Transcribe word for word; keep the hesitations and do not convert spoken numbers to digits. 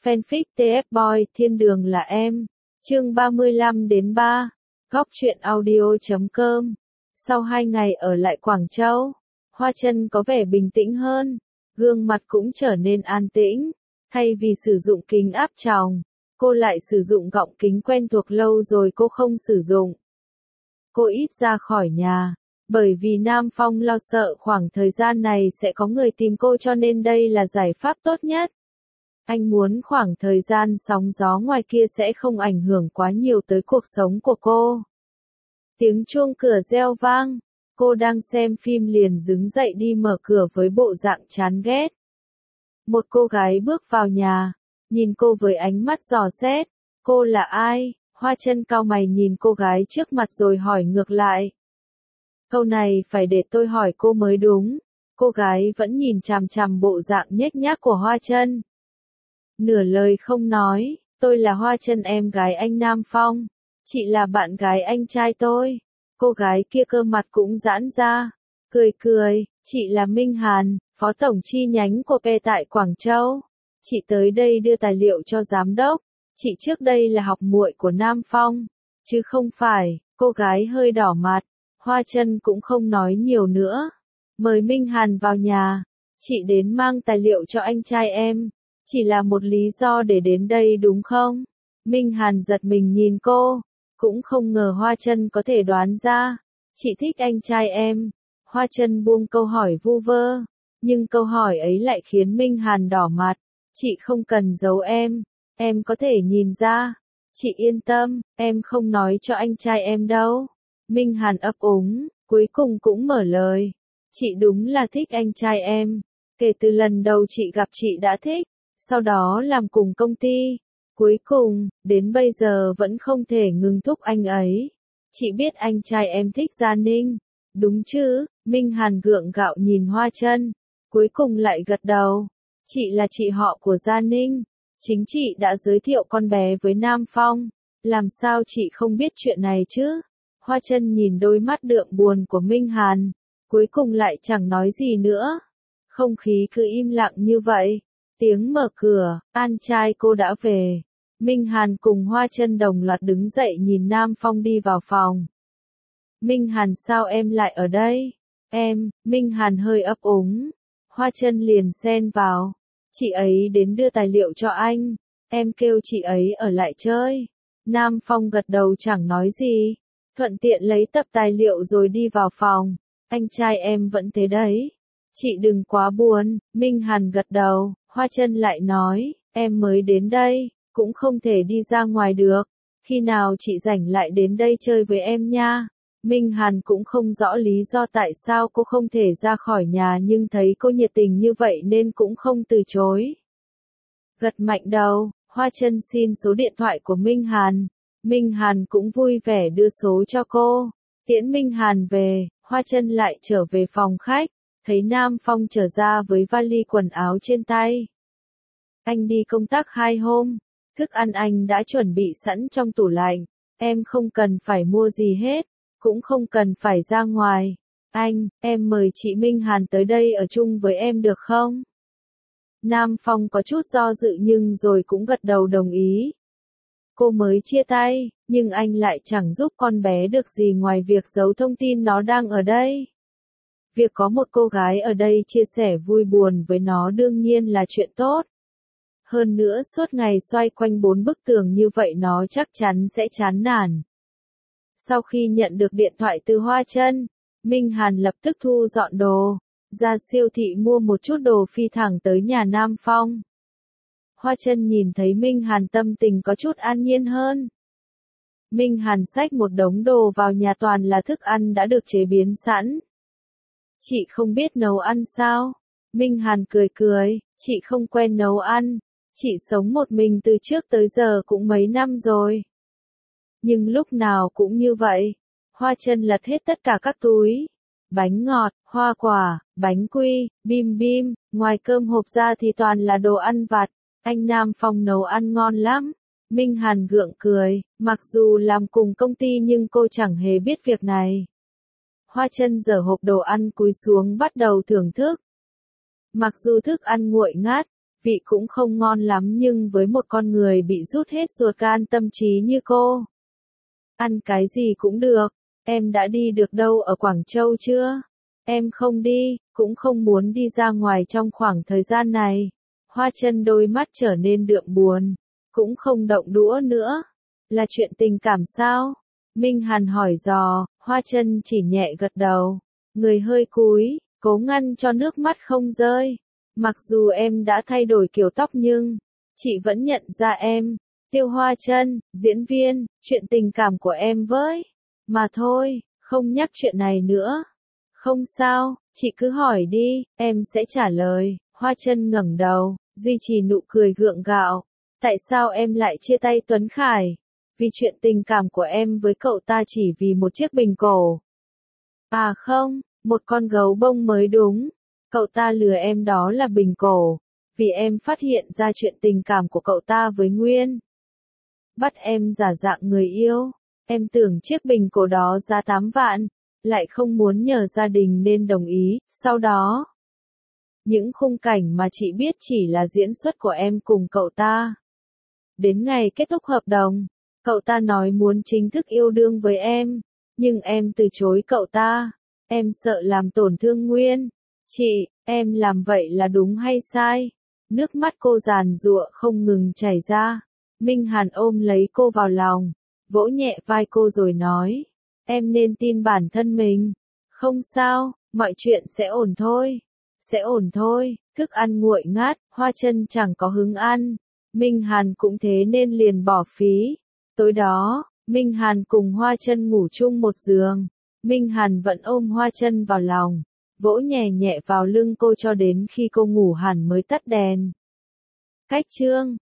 Fanfic tê ép Boy Thiên đường là em. Chương ba mươi lăm đến ba. Góc truyện audio chấm com. Sau hai ngày ở lại Quảng Châu, Hoa Chân có vẻ bình tĩnh hơn, gương mặt cũng trở nên an tĩnh. Thay vì sử dụng kính áp tròng, cô lại sử dụng gọng kính quen thuộc lâu rồi cô không sử dụng. Cô ít ra khỏi nhà, bởi vì Nam Phong lo sợ khoảng thời gian này sẽ có người tìm cô cho nên đây là giải pháp tốt nhất. Anh muốn khoảng thời gian sóng gió ngoài kia sẽ không ảnh hưởng quá nhiều tới cuộc sống của cô. Tiếng chuông cửa reo vang, cô đang xem phim liền đứng dậy đi mở cửa với bộ dạng chán ghét. Một cô gái bước vào nhà, nhìn cô với ánh mắt dò xét. Cô là ai? Hoa Chân cau mày nhìn cô gái trước mặt rồi hỏi ngược lại. Câu này phải để tôi hỏi cô mới đúng. Cô gái vẫn nhìn chằm chằm bộ dạng nhếch nhác của Hoa Chân. Nửa lời không nói, tôi là Hoa Chân, em gái anh Nam Phong. Chị là bạn gái anh trai tôi. Cô gái kia cơ mặt cũng giãn ra, cười cười, chị là Minh Hàn, phó tổng chi nhánh của pê tại Quảng Châu. Chị tới đây đưa tài liệu cho giám đốc. Chị trước đây là học muội của Nam Phong, chứ không phải. Cô gái hơi đỏ mặt, Hoa Chân cũng không nói nhiều nữa. Mời Minh Hàn vào nhà. Chị đến mang tài liệu cho anh trai em. Chỉ là một lý do để đến đây đúng không? Minh Hàn giật mình nhìn cô, cũng không ngờ Hoa Chân có thể đoán ra. Chị thích anh trai em. Hoa Chân buông câu hỏi vu vơ, nhưng câu hỏi ấy lại khiến Minh Hàn đỏ mặt. Chị không cần giấu em, em có thể nhìn ra. Chị yên tâm, em không nói cho anh trai em đâu. Minh Hàn ấp úng, cuối cùng cũng mở lời. Chị đúng là thích anh trai em. Kể từ lần đầu chị gặp chị đã thích, sau đó làm cùng công ty. Cuối cùng, đến bây giờ vẫn không thể ngừng thúc anh ấy. Chị biết anh trai em thích Gia Ninh, đúng chứ? Minh Hàn gượng gạo nhìn Hoa Chân, cuối cùng lại gật đầu. Chị là chị họ của Gia Ninh. Chính chị đã giới thiệu con bé với Nam Phong. Làm sao chị không biết chuyện này chứ? Hoa Chân nhìn đôi mắt đượm buồn của Minh Hàn, cuối cùng lại chẳng nói gì nữa. Không khí cứ im lặng như vậy. Tiếng mở cửa, an trai cô đã về. Minh Hàn cùng Hoa Chân đồng loạt đứng dậy nhìn Nam Phong đi vào phòng. Minh Hàn, sao em lại ở đây? Em, Minh Hàn hơi ấp úng. Hoa Chân liền xen vào. Chị ấy đến đưa tài liệu cho anh. Em kêu chị ấy ở lại chơi. Nam Phong gật đầu chẳng nói gì, thuận tiện lấy tập tài liệu rồi đi vào phòng. Anh trai em vẫn thế đấy. Chị đừng quá buồn. Minh Hàn gật đầu. Hoa Chân lại nói, em mới đến đây, cũng không thể đi ra ngoài được. Khi nào chị rảnh lại đến đây chơi với em nha. Minh Hàn cũng không rõ lý do tại sao cô không thể ra khỏi nhà, nhưng thấy cô nhiệt tình như vậy nên cũng không từ chối. Gật mạnh đầu, Hoa Chân xin số điện thoại của Minh Hàn. Minh Hàn cũng vui vẻ đưa số cho cô. Tiễn Minh Hàn về, Hoa Chân lại trở về phòng khách, thấy Nam Phong trở ra với vali quần áo trên tay. Anh đi công tác hai hôm, thức ăn anh đã chuẩn bị sẵn trong tủ lạnh, em không cần phải mua gì hết, cũng không cần phải ra ngoài. Anh, em mời chị Minh Hàn tới đây ở chung với em được không? Nam Phong có chút do dự nhưng rồi cũng gật đầu đồng ý. Cô mới chia tay, nhưng anh lại chẳng giúp con bé được gì ngoài việc giấu thông tin nó đang ở đây. Việc có một cô gái ở đây chia sẻ vui buồn với nó đương nhiên là chuyện tốt. Hơn nữa suốt ngày xoay quanh bốn bức tường như vậy nó chắc chắn sẽ chán nản. Sau khi nhận được điện thoại từ Hoa Chân, Minh Hàn lập tức thu dọn đồ, ra siêu thị mua một chút đồ phi thẳng tới nhà Nam Phong. Hoa Chân nhìn thấy Minh Hàn tâm tình có chút an nhiên hơn. Minh Hàn xách một đống đồ vào nhà, toàn là thức ăn đã được chế biến sẵn. Chị không biết nấu ăn sao? Minh Hàn cười cười, chị không quen nấu ăn. Chị sống một mình từ trước tới giờ cũng mấy năm rồi. Nhưng lúc nào cũng như vậy. Hoa Chân lật hết tất cả các túi. Bánh ngọt, hoa quả, bánh quy, bim bim, ngoài cơm hộp ra thì toàn là đồ ăn vặt. Anh Nam Phong nấu ăn ngon lắm. Minh Hàn gượng cười, mặc dù làm cùng công ty nhưng cô chẳng hề biết việc này. Hoa Chân giở hộp đồ ăn cúi xuống bắt đầu thưởng thức. Mặc dù thức ăn nguội ngát, vị cũng không ngon lắm nhưng với một con người bị rút hết ruột gan tâm trí như cô, ăn cái gì cũng được. Em đã đi được đâu ở Quảng Châu chưa? Em không đi, cũng không muốn đi ra ngoài trong khoảng thời gian này. Hoa Chân đôi mắt trở nên đượm buồn, cũng không động đũa nữa. Là chuyện tình cảm sao? Minh Hàn hỏi dò, Hoa Chân chỉ nhẹ gật đầu, người hơi cúi, cố ngăn cho nước mắt không rơi. Mặc dù em đã thay đổi kiểu tóc nhưng, chị vẫn nhận ra em. Tiêu Hoa Chân, diễn viên, chuyện tình cảm của em với. Mà thôi, không nhắc chuyện này nữa. Không sao, chị cứ hỏi đi, em sẽ trả lời. Hoa Chân ngẩng đầu, duy trì nụ cười gượng gạo. Tại sao em lại chia tay Tuấn Khải? Vì chuyện tình cảm của em với cậu ta chỉ vì một chiếc bình cổ. À không, một con gấu bông mới đúng. Cậu ta lừa em đó là bình cổ. Vì em phát hiện ra chuyện tình cảm của cậu ta với Nguyên. Bắt em giả dạng người yêu. Em tưởng chiếc bình cổ đó giá tám vạn. Lại không muốn nhờ gia đình nên đồng ý. Sau đó, những khung cảnh mà chị biết chỉ là diễn xuất của em cùng cậu ta. Đến ngày kết thúc hợp đồng, cậu ta nói muốn chính thức yêu đương với em. Nhưng em từ chối cậu ta. Em sợ làm tổn thương Nguyên. Chị, em làm vậy là đúng hay sai? Nước mắt cô giàn giụa không ngừng chảy ra. Minh Hàn ôm lấy cô vào lòng, vỗ nhẹ vai cô rồi nói. Em nên tin bản thân mình. Không sao, mọi chuyện sẽ ổn thôi. Sẽ ổn thôi. Thức ăn nguội ngát, Hoa Chân chẳng có hứng ăn. Minh Hàn cũng thế nên liền bỏ phí. Tối đó, Minh Hàn cùng Hoa Chân ngủ chung một giường. Minh Hàn vẫn ôm Hoa Chân vào lòng, vỗ nhẹ nhẹ vào lưng cô cho đến khi cô ngủ hẳn mới tắt đèn. Cách chương